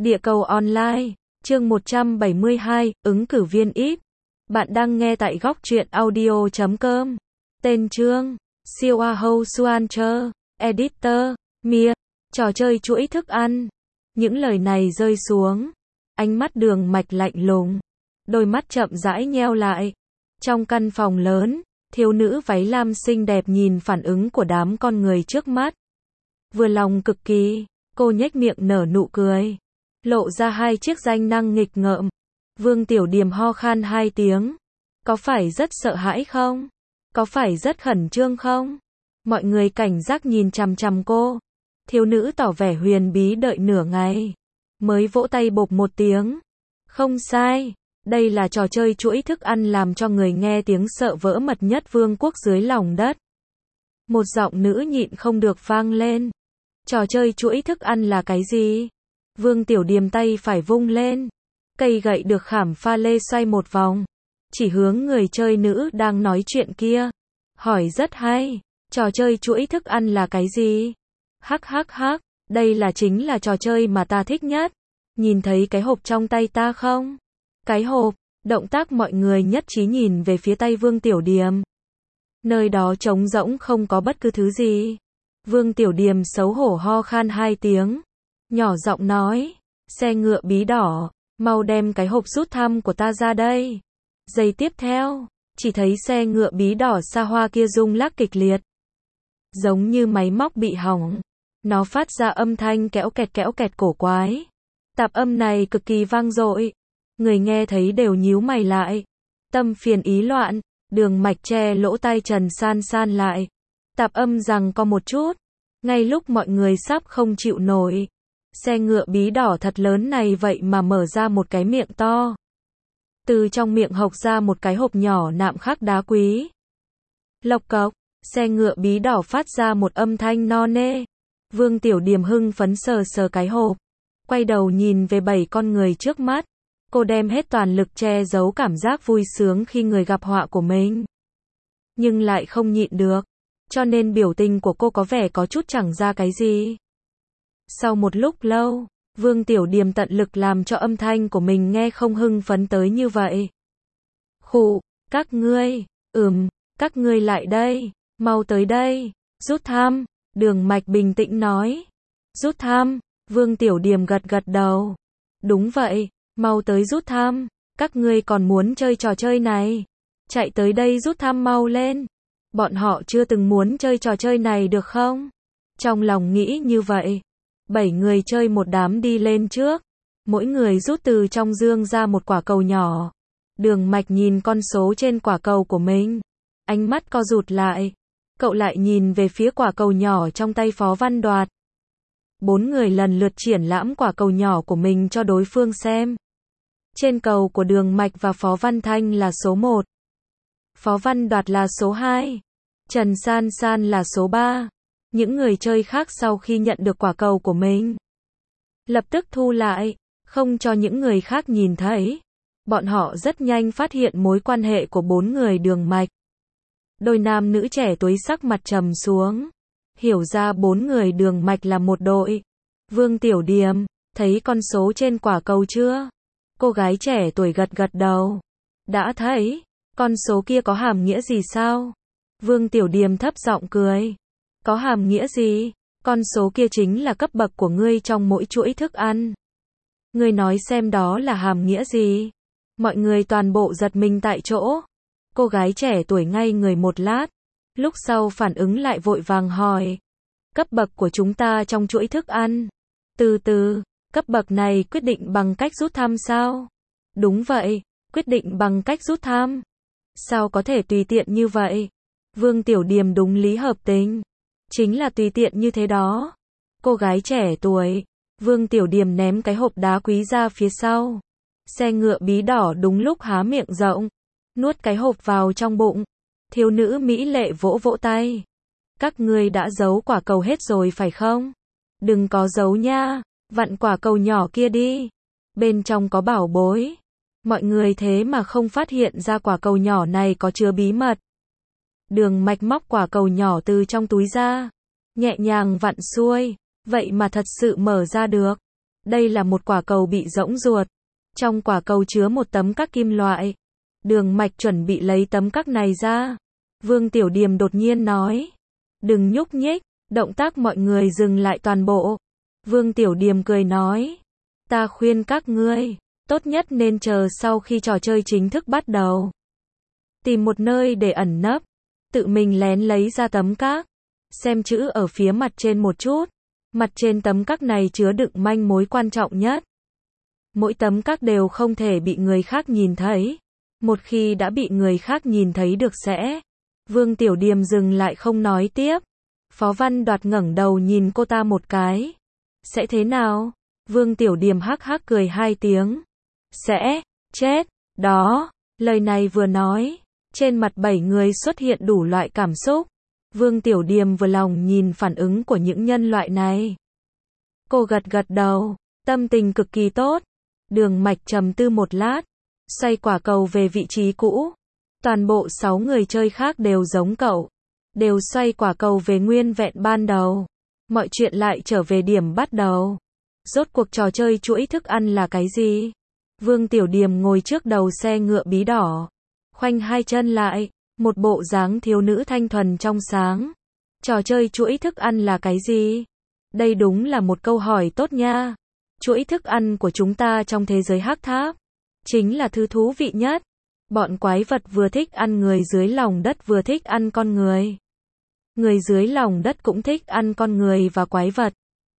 Địa cầu online, chương 172, ứng cử viên ít. Bạn đang nghe tại góc truyện audio.com. Tên chương, Siêu A Hâu Suancher, Editor, Mia. Trò chơi chuỗi thức ăn. Những lời này rơi xuống. Ánh mắt Đường Mạch lạnh lùng. Đôi mắt chậm rãi nheo lại. Trong căn phòng lớn, thiếu nữ váy lam xinh đẹp nhìn phản ứng của đám con người trước mắt. Vừa lòng cực kỳ, cô nhếch miệng nở nụ cười. Lộ ra hai chiếc răng nanh nghịch ngợm. Vương Tiểu Điềm ho khan 2 tiếng. Có phải rất sợ hãi không? Có phải rất khẩn trương không? Mọi người cảnh giác nhìn chằm chằm cô. Thiếu nữ tỏ vẻ huyền bí đợi nửa ngày. Mới vỗ tay bộp một tiếng. Không sai. Đây là trò chơi chuỗi thức ăn làm cho người nghe tiếng sợ vỡ mật nhất vương quốc dưới lòng đất. Một giọng nữ nhịn không được vang lên. Trò chơi chuỗi thức ăn là cái gì? Vương Tiểu Điềm tay phải vung lên. Cây gậy được khảm pha lê xoay một vòng. Chỉ hướng người chơi nữ đang nói chuyện kia. Hỏi rất hay. Trò chơi chuỗi thức ăn là cái gì? Hắc hắc hắc. Đây chính là trò chơi mà ta thích nhất. Nhìn thấy cái hộp trong tay ta không? Cái hộp. Động tác mọi người nhất trí nhìn về phía tay Vương Tiểu Điềm. Nơi đó trống rỗng không có bất cứ thứ gì. Vương Tiểu Điềm xấu hổ ho khan 2 tiếng. Nhỏ giọng nói. Xe ngựa bí đỏ. Mau đem cái hộp rút thăm của ta ra đây. Giây tiếp theo. Chỉ thấy xe ngựa bí đỏ xa hoa kia rung lắc kịch liệt. Giống như máy móc bị hỏng. Nó phát ra âm thanh kéo kẹt cổ quái. Tạp âm này cực kỳ vang dội. Người nghe thấy đều nhíu mày lại. Tâm phiền ý loạn. Đường Mạch che lỗ tai Trần San San lại. Tạp âm rằng có một chút. Ngay lúc mọi người sắp không chịu nổi. Xe ngựa bí đỏ thật lớn này vậy mà mở ra một cái miệng to. Từ trong miệng hộc ra một cái hộp nhỏ nạm khắc đá quý. Lộc cộc, xe ngựa bí đỏ phát ra một âm thanh no nê. Vương Tiểu Điềm hưng phấn sờ cái hộp. Quay đầu nhìn về 7 con người trước mắt. Cô đem hết toàn lực che giấu cảm giác vui sướng khi người gặp họa của mình. Nhưng lại không nhịn được. Cho nên biểu tình của cô có vẻ có chút chẳng ra cái gì. Sau một lúc lâu, Vương Tiểu Điềm tận lực làm cho âm thanh của mình nghe không hưng phấn tới như vậy. Khụ, các ngươi, các ngươi lại đây, mau tới đây, rút thăm, Đường Mạch bình tĩnh nói. Rút thăm, Vương Tiểu Điềm gật đầu. Đúng vậy, mau tới rút thăm, các ngươi còn muốn chơi trò chơi này. Chạy tới đây rút thăm mau lên. Bọn họ chưa từng muốn chơi trò chơi này được không? Trong lòng nghĩ như vậy. 7 người chơi một đám đi lên trước. Mỗi người rút từ trong dương ra một quả cầu nhỏ. Đường Mạch nhìn con số trên quả cầu của mình. Ánh mắt co rụt lại. Cậu lại nhìn về phía quả cầu nhỏ trong tay Phó Văn Đoạt. 4 người lần lượt triển lãm quả cầu nhỏ của mình cho đối phương xem. Trên cầu của Đường Mạch và Phó Văn Thanh là số 1. Phó Văn Đoạt là số 2. Trần San San là số 3. Những người chơi khác sau khi nhận được quả cầu của mình, lập tức thu lại, không cho những người khác nhìn thấy. Bọn họ rất nhanh phát hiện mối quan hệ của 4 người Đường Mạch. Đôi nam nữ trẻ tuổi sắc mặt trầm xuống. Hiểu ra 4 người Đường Mạch là một đội. Vương Tiểu Điềm, thấy con số trên quả cầu chưa? Cô gái trẻ tuổi gật đầu. Đã thấy. Con số kia có hàm nghĩa gì sao? Vương Tiểu Điềm thấp giọng cười. Có hàm nghĩa gì? Con số kia chính là cấp bậc của ngươi trong mỗi chuỗi thức ăn. Ngươi nói xem đó là hàm nghĩa gì? Mọi người toàn bộ giật mình tại chỗ. Cô gái trẻ tuổi ngây người một lát. Lúc sau phản ứng lại vội vàng hỏi. Cấp bậc của chúng ta trong chuỗi thức ăn. Từ từ, cấp bậc này quyết định bằng cách rút thăm sao? Đúng vậy, quyết định bằng cách rút thăm. Sao có thể tùy tiện như vậy? Vương Tiểu Điềm đúng lý hợp tình. Chính là tùy tiện như thế đó. Cô gái trẻ tuổi. Vương Tiểu Điềm ném cái hộp đá quý ra phía sau. Xe ngựa bí đỏ đúng lúc há miệng rộng. Nuốt cái hộp vào trong bụng. Thiếu nữ mỹ lệ vỗ tay. Các ngươi đã giấu quả cầu hết rồi phải không? Đừng có giấu nha. Vặn quả cầu nhỏ kia đi. Bên trong có bảo bối. Mọi người thế mà không phát hiện ra quả cầu nhỏ này có chứa bí mật. Đường Mạch móc quả cầu nhỏ từ trong túi ra. Nhẹ nhàng vặn xuôi. Vậy mà thật sự mở ra được. Đây là một quả cầu bị rỗng ruột. Trong quả cầu chứa một tấm các kim loại. Đường Mạch chuẩn bị lấy tấm các này ra. Vương Tiểu Điềm đột nhiên nói. Đừng nhúc nhích, động tác mọi người dừng lại toàn bộ. Vương Tiểu Điềm cười nói. Ta khuyên các ngươi, tốt nhất nên chờ sau khi trò chơi chính thức bắt đầu. Tìm một nơi để ẩn nấp, tự mình lén lấy ra tấm các. Xem chữ ở phía mặt trên một chút. Mặt trên tấm các này chứa đựng manh mối quan trọng nhất. Mỗi tấm các đều không thể bị người khác nhìn thấy. Một khi đã bị người khác nhìn thấy được sẽ. Vương Tiểu Điềm dừng lại không nói tiếp. Phó Văn Đoạt ngẩng đầu nhìn cô ta một cái. Sẽ thế nào? Vương Tiểu Điềm hắc hắc cười hai tiếng. Sẽ chết. Đó. Lời này vừa nói, trên mặt 7 người xuất hiện đủ loại cảm xúc. Vương Tiểu Điềm vừa lòng nhìn phản ứng của những nhân loại này. Cô gật gật đầu, tâm tình cực kỳ tốt. Đường Mạch trầm tư một lát, xoay quả cầu về vị trí cũ. Toàn bộ 6 người chơi khác đều giống cậu, đều xoay quả cầu về nguyên vẹn ban đầu. Mọi chuyện lại trở về điểm bắt đầu. Rốt cuộc trò chơi chuỗi thức ăn là cái gì? Vương Tiểu Điềm ngồi trước đầu xe ngựa bí đỏ, khoanh hai chân lại, một bộ dáng thiếu nữ thanh thuần trong sáng. Trò chơi chuỗi thức ăn là cái gì? Đây đúng là một câu hỏi tốt nha. Chuỗi thức ăn của chúng ta trong thế giới hắc tháp chính là thứ thú vị nhất. Bọn quái vật vừa thích ăn người dưới lòng đất vừa thích ăn con người. Người dưới lòng đất cũng thích ăn con người và quái vật.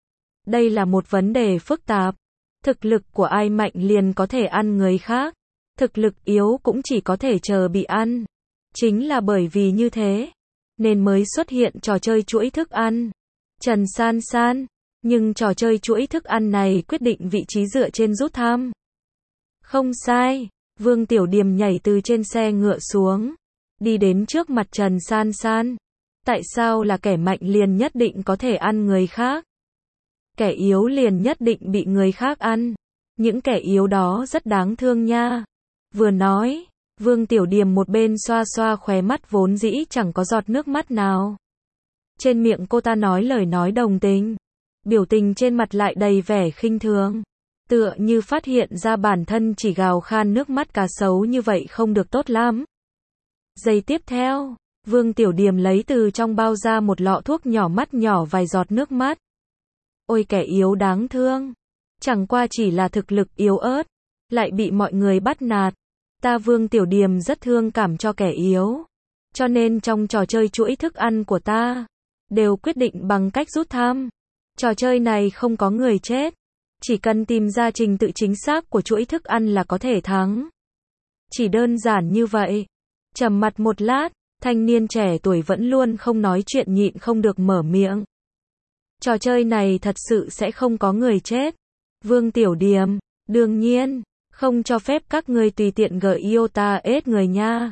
Đây là một vấn đề phức tạp. Thực lực của ai mạnh liền có thể ăn người khác. Thực lực yếu cũng chỉ có thể chờ bị ăn. Chính là bởi vì như thế, nên mới xuất hiện trò chơi chuỗi thức ăn. Trần San San. Nhưng trò chơi chuỗi thức ăn này quyết định vị trí dựa trên rút thăm. Không sai. Vương Tiểu Điềm nhảy từ trên xe ngựa xuống, đi đến trước mặt Trần San San. Tại sao là kẻ mạnh liền nhất định có thể ăn người khác? Kẻ yếu liền nhất định bị người khác ăn. Những kẻ yếu đó rất đáng thương nha. Vừa nói, Vương Tiểu Điềm một bên xoa xoa khóe mắt vốn dĩ chẳng có giọt nước mắt nào. Trên miệng cô ta nói lời nói đồng tình, biểu tình trên mặt lại đầy vẻ khinh thường. Tựa như phát hiện ra bản thân chỉ gào khan nước mắt cá sấu như vậy không được tốt lắm. Giây tiếp theo, Vương Tiểu Điềm lấy từ trong bao ra một lọ thuốc nhỏ mắt nhỏ vài giọt nước mắt. Ôi kẻ yếu đáng thương. Chẳng qua chỉ là thực lực yếu ớt, lại bị mọi người bắt nạt. Ta Vương Tiểu Điềm rất thương cảm cho kẻ yếu. Cho nên trong trò chơi chuỗi thức ăn của ta, đều quyết định bằng cách rút thăm. Trò chơi này không có người chết. Chỉ cần tìm ra trình tự chính xác của chuỗi thức ăn là có thể thắng. Chỉ đơn giản như vậy. Trầm mặt một lát, thanh niên trẻ tuổi vẫn luôn không nói chuyện nhịn không được mở miệng. Trò chơi này thật sự sẽ không có người chết. Vương Tiểu Điềm, đương nhiên, không cho phép các ngươi tùy tiện gợi yêu ta ết người nha.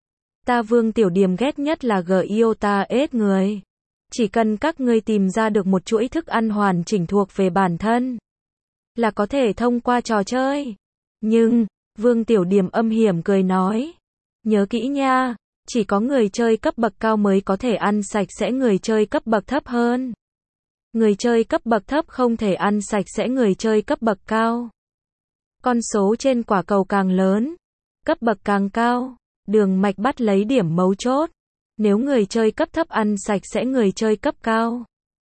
Ta Vương Tiểu Điềm ghét nhất là gợi yêu ta ết người. Chỉ cần các ngươi tìm ra được một chuỗi thức ăn hoàn chỉnh thuộc về bản thân, là có thể thông qua trò chơi. Nhưng, Vương Tiểu Điềm âm hiểm cười nói. Nhớ kỹ nha, chỉ có người chơi cấp bậc cao mới có thể ăn sạch sẽ người chơi cấp bậc thấp hơn. Người chơi cấp bậc thấp không thể ăn sạch sẽ người chơi cấp bậc cao. Con số trên quả cầu càng lớn, cấp bậc càng cao. Đường Mạch bắt lấy điểm mấu chốt. Nếu người chơi cấp thấp ăn sạch sẽ người chơi cấp cao,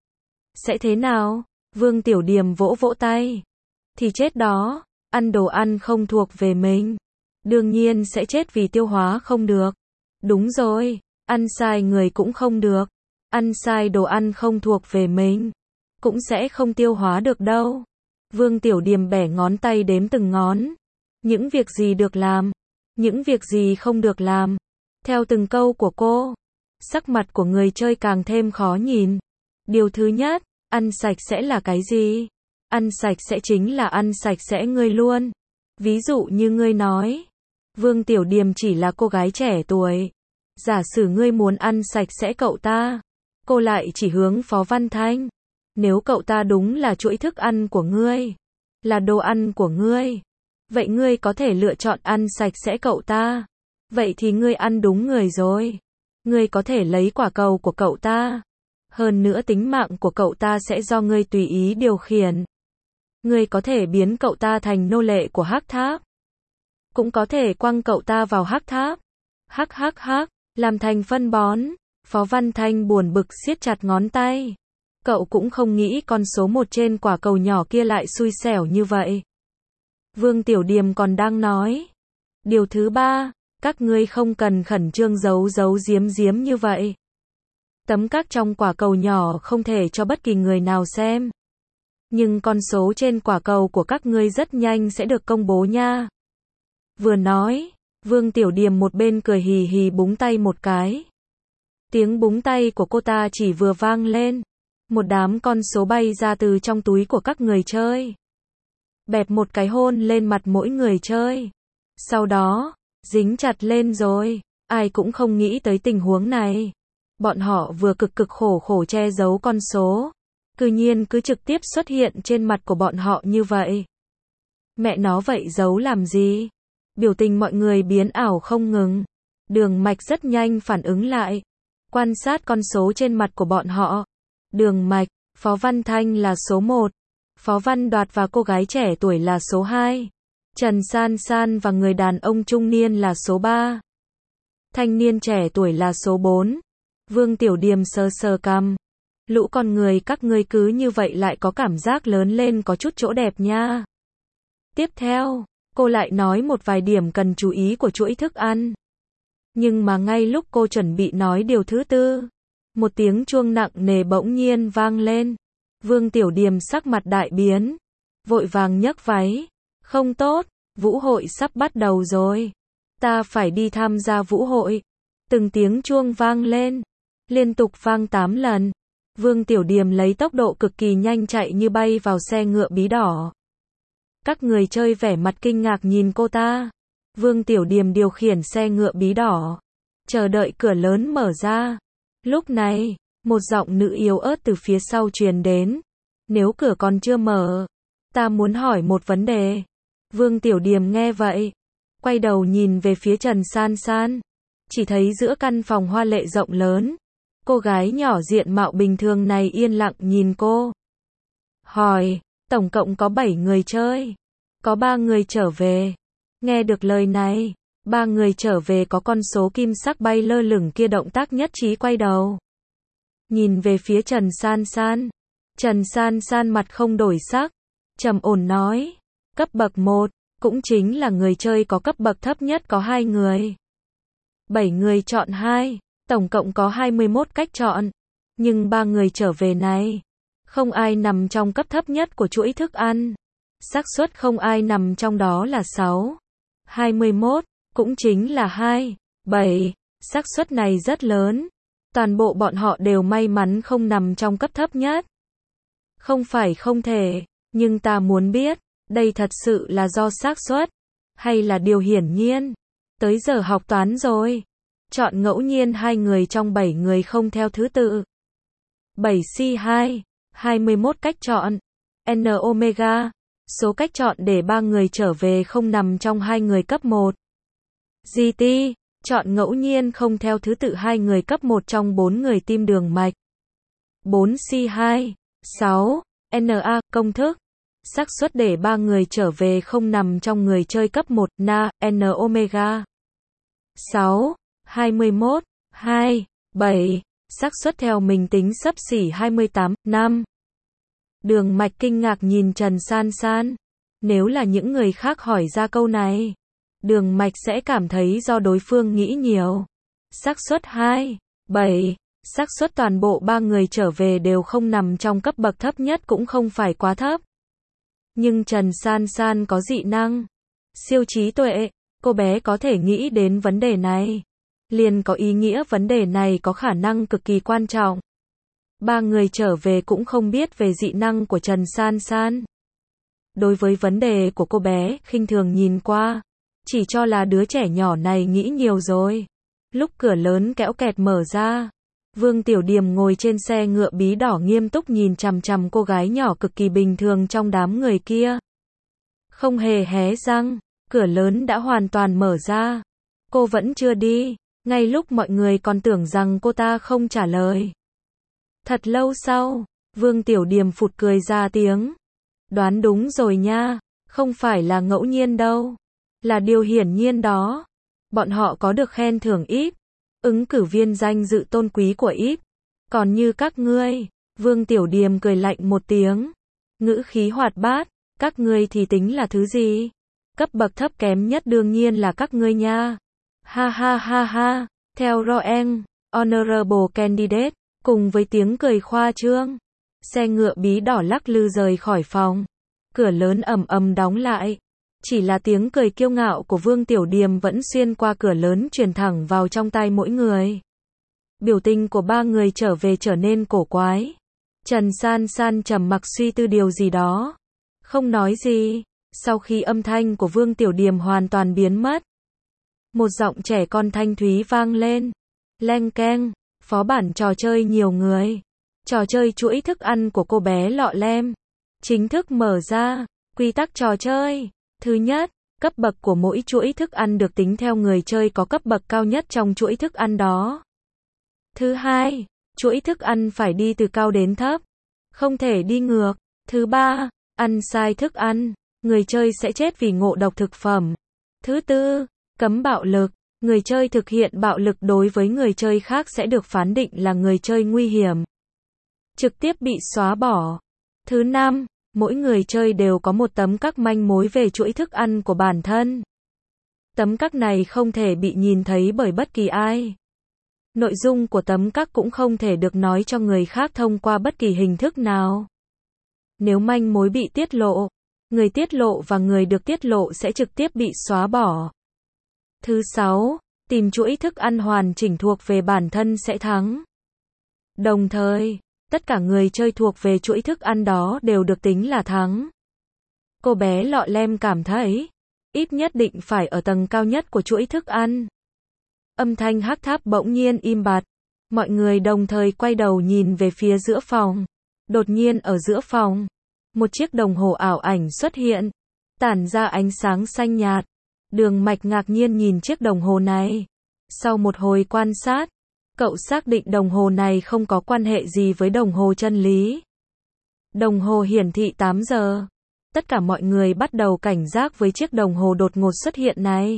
sẽ thế nào? Vương Tiểu Điềm vỗ vỗ tay. Thì chết đó, ăn đồ ăn không thuộc về mình. Đương nhiên sẽ chết vì tiêu hóa không được. Đúng rồi, ăn sai người cũng không được. Ăn sai đồ ăn không thuộc về mình, cũng sẽ không tiêu hóa được đâu. Vương Tiểu Điềm bẻ ngón tay đếm từng ngón. Những việc gì được làm, những việc gì không được làm. Theo từng câu của cô, sắc mặt của người chơi càng thêm khó nhìn. Điều thứ nhất, ăn sạch sẽ là cái gì? Ăn sạch sẽ chính là ăn sạch sẽ ngươi luôn. Ví dụ như ngươi nói, Vương Tiểu Điềm chỉ là cô gái trẻ tuổi. Giả sử ngươi muốn ăn sạch sẽ cậu ta, cô lại chỉ hướng Phó Văn Thanh. Nếu cậu ta đúng là chuỗi thức ăn của ngươi, là đồ ăn của ngươi, vậy ngươi có thể lựa chọn ăn sạch sẽ cậu ta. Vậy thì ngươi ăn đúng người rồi. Ngươi có thể lấy quả cầu của cậu ta. Hơn nữa tính mạng của cậu ta sẽ do ngươi tùy ý điều khiển. Ngươi có thể biến cậu ta thành nô lệ của hắc tháp. Cũng có thể quăng cậu ta vào hắc tháp. Hắc hắc hắc, làm thành phân bón. Phó Văn Thanh buồn bực siết chặt ngón tay. Cậu cũng không nghĩ con số 1 trên quả cầu nhỏ kia lại xui xẻo như vậy. Vương Tiểu Điềm còn đang nói. Điều thứ 3, các ngươi không cần khẩn trương giấu giấu giếm giếm như vậy. Tấm các trong quả cầu nhỏ không thể cho bất kỳ người nào xem. Nhưng con số trên quả cầu của các ngươi rất nhanh sẽ được công bố nha. Vừa nói, Vương Tiểu Điềm một bên cười hì hì búng tay một cái. Tiếng búng tay của cô ta chỉ vừa vang lên. Một đám con số bay ra từ trong túi của các người chơi. Bẹp một cái hôn lên mặt mỗi người chơi. Sau đó, dính chặt lên rồi. Ai cũng không nghĩ tới tình huống này. Bọn họ vừa cực cực khổ khổ che giấu con số. Cư nhiên cứ trực tiếp xuất hiện trên mặt của bọn họ như vậy. Mẹ nó vậy giấu làm gì? Biểu tình mọi người biến ảo không ngừng. Đường Mạch rất nhanh phản ứng lại. Quan sát con số trên mặt của bọn họ. Đường Mạch, Phó Văn Thanh là số 1. Phó Văn Đoạt và cô gái trẻ tuổi là số 2. Trần San San và người đàn ông trung niên là số 3. Thanh niên trẻ tuổi là số 4. Vương Tiểu Điềm sờ sờ cằm. Lũ con người các ngươi cứ như vậy lại có cảm giác lớn lên có chút chỗ đẹp nha. Tiếp theo, cô lại nói một vài điểm cần chú ý của chuỗi thức ăn. Nhưng mà ngay lúc cô chuẩn bị nói điều thứ 4, một tiếng chuông nặng nề bỗng nhiên vang lên. Vương Tiểu Điềm sắc mặt đại biến, vội vàng nhấc váy. Không tốt, vũ hội sắp bắt đầu rồi. Ta phải đi tham gia vũ hội. Từng tiếng chuông vang lên, liên tục vang 8 lần. Vương Tiểu Điềm lấy tốc độ cực kỳ nhanh chạy như bay vào xe ngựa bí đỏ. Các người chơi vẻ mặt kinh ngạc nhìn cô ta. Vương Tiểu Điềm điều khiển xe ngựa bí đỏ, chờ đợi cửa lớn mở ra. Lúc này, một giọng nữ yếu ớt từ phía sau truyền đến. Nếu cửa còn chưa mở, ta muốn hỏi một vấn đề. Vương Tiểu Điềm nghe vậy, quay đầu nhìn về phía Trần San San. Chỉ thấy giữa căn phòng hoa lệ rộng lớn, cô gái nhỏ diện mạo bình thường này yên lặng nhìn cô. Hỏi, tổng cộng có 7 người chơi. Có 3 người trở về. Nghe được lời này, 3 người trở về có con số kim sắc bay lơ lửng kia động tác nhất trí quay đầu. Nhìn về phía Trần San San. Trần San San mặt không đổi sắc, trầm ổn nói. Cấp bậc 1, cũng chính là người chơi có cấp bậc thấp nhất có 2 người. 7 người chọn 2, tổng cộng có 21 cách chọn. Nhưng 3 người trở về này, không ai nằm trong cấp thấp nhất của chuỗi thức ăn. Xác suất không ai nằm trong đó là 6. 21, cũng chính là 2, 7, xác suất này rất lớn. Toàn bộ bọn họ đều may mắn không nằm trong cấp thấp nhất. Không phải không thể, nhưng ta muốn biết, đây thật sự là do xác suất, hay là điều hiển nhiên. Tới giờ học toán rồi. Chọn ngẫu nhiên 2 người trong 7 người không theo thứ tự. 7C2, 21 cách chọn. N omega, số cách chọn để 3 người trở về không nằm trong 2 người cấp 1. GT, chọn ngẫu nhiên không theo thứ tự 2 người cấp 1 trong 4 người tim đường mạch. 4C2, 6, NA, công thức. Xác suất để 3 người trở về không nằm trong người chơi cấp 1, Na, N omega. 6, 21, 2, 7, xác suất theo mình tính xấp xỉ 28, 5. Đường mạch kinh ngạc nhìn Trần San San. Nếu là những người khác hỏi ra câu này, đường mạch sẽ cảm thấy do đối phương nghĩ nhiều. Xác suất 2, 7, xác suất toàn bộ 3 người trở về đều không nằm trong cấp bậc thấp nhất cũng không phải quá thấp. Nhưng Trần San San có dị năng, siêu trí tuệ, cô bé có thể nghĩ đến vấn đề này. Liền có ý nghĩa vấn đề này có khả năng cực kỳ quan trọng. 3 người trở về cũng không biết về dị năng của Trần San San. Đối với vấn đề của cô bé, khinh thường nhìn qua, chỉ cho là đứa trẻ nhỏ này nghĩ nhiều rồi. Lúc cửa lớn kéo kẹt mở ra, Vương Tiểu Điềm ngồi trên xe ngựa bí đỏ nghiêm túc nhìn chằm chằm cô gái nhỏ cực kỳ bình thường trong đám người kia. Không hề hé răng, cửa lớn đã hoàn toàn mở ra. Cô vẫn chưa đi, ngay lúc mọi người còn tưởng rằng cô ta không trả lời. Thật lâu sau, Vương Tiểu Điềm phụt cười ra tiếng. Đoán đúng rồi nha, không phải là ngẫu nhiên đâu, là điều hiển nhiên đó. Bọn họ có được khen thưởng ít, ứng cử viên danh dự tôn quý của ít. Còn như các ngươi, Vương Tiểu Điềm cười lạnh một tiếng, ngữ khí hoạt bát, các ngươi thì tính là thứ gì? Cấp bậc thấp kém nhất đương nhiên là các ngươi nha. Ha ha ha ha, theo Roen, Honorable Candidate, cùng với tiếng cười khoa trương, xe ngựa bí đỏ lắc lư rời khỏi phòng. Cửa lớn ầm ầm đóng lại. Chỉ là tiếng cười kiêu ngạo của Vương Tiểu Điềm vẫn xuyên qua cửa lớn truyền thẳng vào trong tai mỗi người. Biểu tình của ba người trở về trở nên cổ quái. Trần San San trầm mặc suy tư điều gì đó, không nói gì. Sau khi âm thanh của Vương Tiểu Điềm hoàn toàn biến mất, một giọng trẻ con thanh thúy vang lên. Leng keng, phó bản trò chơi nhiều người. Trò chơi chuỗi thức ăn của cô bé lọ lem chính thức mở ra. Quy tắc trò chơi. Thứ nhất, cấp bậc của mỗi chuỗi thức ăn được tính theo người chơi có cấp bậc cao nhất trong chuỗi thức ăn đó. Thứ hai, chuỗi thức ăn phải đi từ cao đến thấp, không thể đi ngược. Thứ ba, ăn sai thức ăn, người chơi sẽ chết vì ngộ độc thực phẩm. Thứ tư, cấm bạo lực, người chơi thực hiện bạo lực đối với người chơi khác sẽ được phán định là người chơi nguy hiểm, trực tiếp bị xóa bỏ. Thứ năm, mỗi người chơi đều có một tấm các manh mối về chuỗi thức ăn của bản thân. Tấm các này không thể bị nhìn thấy bởi bất kỳ ai. Nội dung của tấm các cũng không thể được nói cho người khác thông qua bất kỳ hình thức nào. Nếu manh mối bị tiết lộ, người tiết lộ và người được tiết lộ sẽ trực tiếp bị xóa bỏ. Thứ sáu, tìm chuỗi thức ăn hoàn chỉnh thuộc về bản thân sẽ thắng. Đồng thời, tất cả người chơi thuộc về chuỗi thức ăn đó đều được tính là thắng. Cô bé lọ lem cảm thấy, ít nhất định phải ở tầng cao nhất của chuỗi thức ăn. Âm thanh hắc tháp bỗng nhiên im bặt. Mọi người đồng thời quay đầu nhìn về phía giữa phòng. Đột nhiên ở giữa phòng, một chiếc đồng hồ ảo ảnh xuất hiện, tản ra ánh sáng xanh nhạt. Đường Mạch ngạc nhiên nhìn chiếc đồng hồ này. Sau một hồi quan sát, cậu xác định đồng hồ này không có quan hệ gì với đồng hồ chân lý. Đồng hồ hiển thị 8 giờ. Tất cả mọi người bắt đầu cảnh giác với chiếc đồng hồ đột ngột xuất hiện này.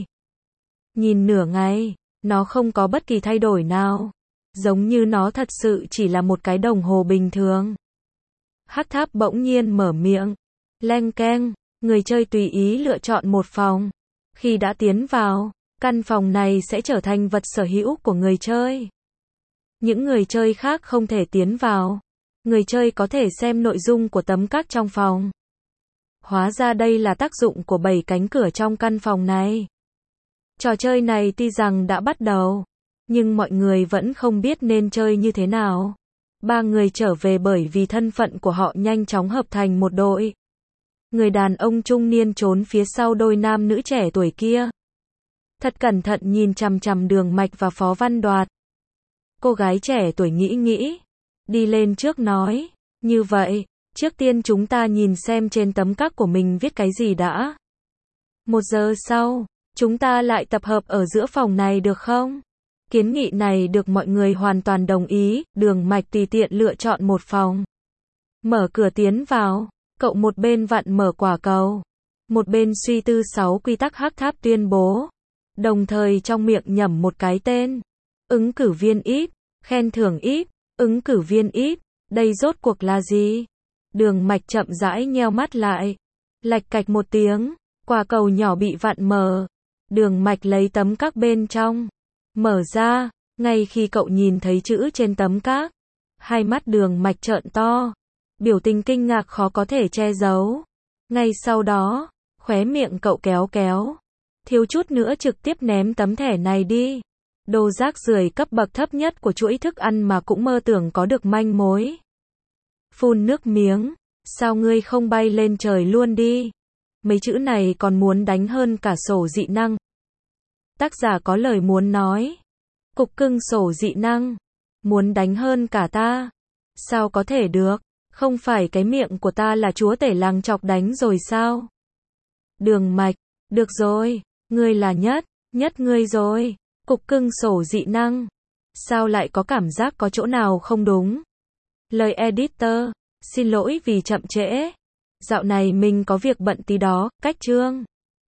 Nhìn nửa ngày, nó không có bất kỳ thay đổi nào. Giống như nó thật sự chỉ là một cái đồng hồ bình thường. Hắc tháp bỗng nhiên mở miệng. Leng keng, người chơi tùy ý lựa chọn một phòng. Khi đã tiến vào, căn phòng này sẽ trở thành vật sở hữu của người chơi. Những người chơi khác không thể tiến vào. Người chơi có thể xem nội dung của tấm các trong phòng. Hóa ra đây là tác dụng của 7 cánh cửa trong căn phòng này. Trò chơi này tuy rằng đã bắt đầu, nhưng mọi người vẫn không biết nên chơi như thế nào. Ba người trở về bởi vì thân phận của họ nhanh chóng hợp thành một đội. Người đàn ông trung niên trốn phía sau đôi nam nữ trẻ tuổi kia. Thật cẩn thận nhìn chằm chằm Đường Mạch và Phó Văn Đoạt. Cô gái trẻ tuổi nghĩ, đi lên trước nói, như vậy, trước tiên chúng ta nhìn xem trên tấm các của mình viết cái gì đã. 1 giờ sau, chúng ta lại tập hợp ở giữa phòng này được không? Kiến nghị này được mọi người hoàn toàn đồng ý. Đường Mạch tùy tiện lựa chọn một phòng. Mở cửa tiến vào, cậu một bên vặn mở quả cầu, một bên suy tư 6 quy tắc hắc tháp tuyên bố. Đồng thời trong miệng nhẩm một cái tên. Ứng cử viên ít, khen thưởng ít, ứng cử viên ít, đây rốt cuộc là gì? Đường Mạch chậm rãi nheo mắt lại. Lạch cạch một tiếng, quả cầu nhỏ bị vặn mở. Đường Mạch lấy tấm các bên trong, mở ra. Ngay khi cậu nhìn thấy chữ trên tấm các, hai mắt Đường Mạch trợn to, biểu tình kinh ngạc khó có thể che giấu. Ngay sau đó, khóe miệng cậu kéo kéo, thiếu chút nữa trực tiếp ném tấm thẻ này đi. Đồ rác rưởi cấp bậc thấp nhất của chuỗi thức ăn mà cũng mơ tưởng có được manh mối. Phun nước miếng, sao ngươi không bay lên trời luôn đi? Mấy chữ này còn muốn đánh hơn cả sổ dị năng. Tác giả có lời muốn nói. Cục cưng sổ dị năng, muốn đánh hơn cả ta. Sao có thể được? Không phải cái miệng của ta là chúa tể làng chọc đánh rồi sao? Đường Mạch, được rồi, ngươi là nhất ngươi rồi. Cục cưng sổ dị năng. Sao lại có cảm giác có chỗ nào không đúng? Lời editor, xin lỗi vì chậm trễ. Dạo này mình có việc bận tí đó, cách chương.